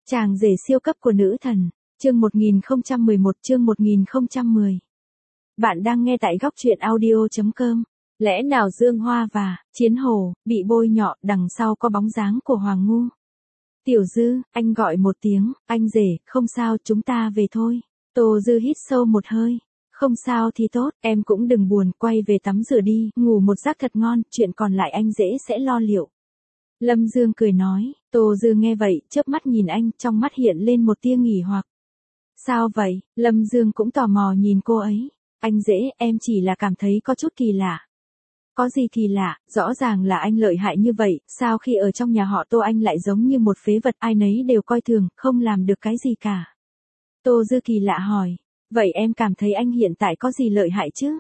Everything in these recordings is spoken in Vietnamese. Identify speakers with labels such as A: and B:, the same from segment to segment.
A: Chàng rể siêu cấp của nữ thần, chương 1011 chương 1010. Bạn đang nghe tại góc truyện audio.com. Lẽ nào Dương Hoa và Chiến Hồ bị bôi nhọ, đằng sau có bóng dáng của Hoàng Ngu. Tiểu Dư, anh gọi một tiếng, anh rể, không sao, chúng ta về thôi. Tô Dư hít sâu một hơi. Không sao thì tốt, em cũng đừng buồn, quay về tắm rửa đi, ngủ một giấc thật ngon, chuyện còn lại anh rể sẽ lo liệu. Lâm Dương cười nói. Tô Dư nghe vậy, chớp mắt nhìn anh, trong mắt hiện lên một tia nghỉ hoặc. Sao vậy? Lâm Dương cũng tò mò nhìn cô ấy. Anh rể, em chỉ là cảm thấy có chút kỳ lạ. Có gì kỳ lạ, rõ ràng là anh lợi hại như vậy, sao khi ở trong nhà họ Tô anh lại giống như một phế vật, ai nấy đều coi thường, không làm được cái gì cả. Tô Dư kỳ lạ hỏi. Vậy em cảm thấy anh hiện tại có gì lợi hại chứ?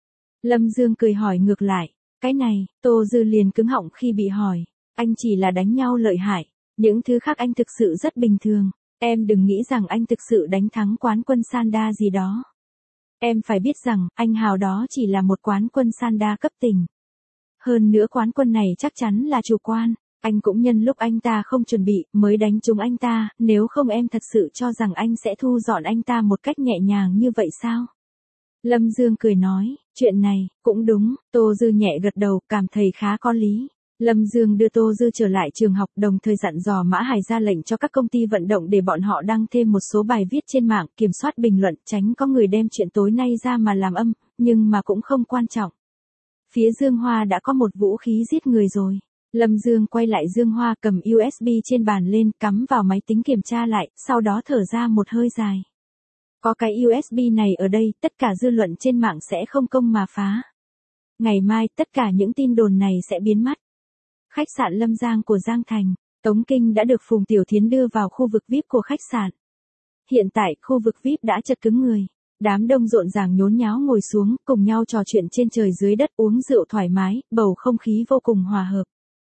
A: Lâm Dương cười hỏi ngược lại. Cái này, Tô Dư liền cứng họng khi bị hỏi. Anh chỉ là đánh nhau lợi hại, những thứ khác anh thực sự rất bình thường. Em đừng nghĩ rằng anh thực sự đánh thắng quán quân Sanda gì đó. Em phải biết rằng, anh Hào đó chỉ là một quán quân Sanda cấp tỉnh. Hơn nữa quán quân này chắc chắn là chủ quan. Anh cũng nhân lúc anh ta không chuẩn bị, mới đánh trúng anh ta, nếu không em thật sự cho rằng anh sẽ thu dọn anh ta một cách nhẹ nhàng như vậy sao? Lâm Dương cười nói, chuyện này, cũng đúng, Tô Dư nhẹ gật đầu, cảm thấy khá có lý. Lâm Dương đưa Tô Dư trở lại trường học, đồng thời dặn dò Mã Hải ra lệnh cho các công ty vận động để bọn họ đăng thêm một số bài viết trên mạng, kiểm soát bình luận, tránh có người đem chuyện tối nay ra mà làm âm, nhưng mà cũng không quan trọng. Phía Dương Hoa đã có một vũ khí giết người rồi. Lâm Dương quay lại Dương Hoa, cầm USB trên bàn lên, cắm vào máy tính kiểm tra lại, sau đó thở ra một hơi dài. Có cái USB này ở đây, tất cả dư luận trên mạng sẽ không công mà phá. Ngày mai, tất cả những tin đồn này sẽ biến mất. Khách sạn Lâm Giang của Giang Thành, Tống Kinh đã được Phùng Tiểu Thiến đưa vào khu vực VIP của khách sạn. Hiện tại, khu vực VIP đã chật cứng người. Đám đông rộn ràng nhốn nháo ngồi xuống, cùng nhau trò chuyện trên trời dưới đất, uống rượu thoải mái, bầu không khí vô cùng hòa hợp.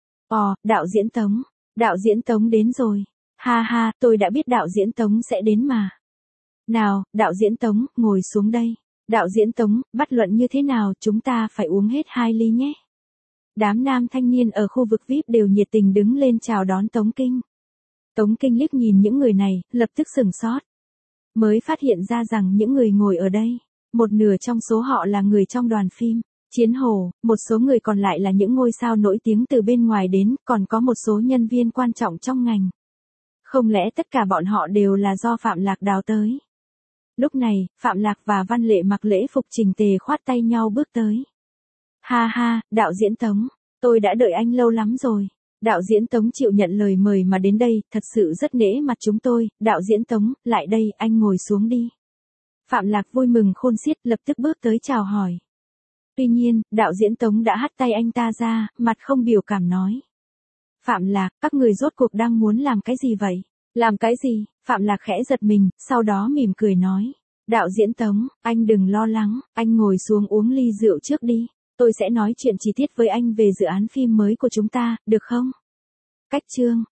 A: Đạo diễn Tống đến rồi. Ha ha, tôi đã biết đạo diễn Tống sẽ đến mà. Nào, đạo diễn Tống, ngồi xuống đây. Đạo diễn Tống, bắt luận như thế nào, chúng ta phải uống hết 2 ly nhé. Đám nam thanh niên ở khu vực VIP đều nhiệt tình đứng lên chào đón Tống Kinh. Tống Kinh liếc nhìn những người này, lập tức sửng sốt. Mới phát hiện ra rằng những người ngồi ở đây, một nửa trong số họ là người trong đoàn phim Chiến Hồ, một số người còn lại là những ngôi sao nổi tiếng từ bên ngoài đến, còn có một số nhân viên quan trọng trong ngành. Không lẽ tất cả bọn họ đều là do Phạm Lạc đào tới? Lúc này, Phạm Lạc và Văn Lệ mặc lễ phục chỉnh tề khoát tay nhau bước tới. Ha ha, đạo diễn Tống, tôi đã đợi anh lâu lắm rồi. Đạo diễn Tống chịu nhận lời mời mà đến đây, thật sự rất nể mặt chúng tôi. Đạo diễn Tống, lại đây, anh ngồi xuống đi. Phạm Lạc vui mừng khôn xiết, lập tức bước tới chào hỏi. Tuy nhiên, đạo diễn Tống đã hất tay anh ta ra, mặt không biểu cảm nói. Phạm Lạc, các người rốt cuộc đang muốn làm cái gì vậy? Làm cái gì? Phạm Lạc khẽ giật mình, sau đó mỉm cười nói. Đạo diễn Tống, anh đừng lo lắng, anh ngồi xuống uống ly rượu trước đi. Tôi sẽ nói chuyện chi tiết với anh về dự án phim mới của chúng ta, được không? Cách chương.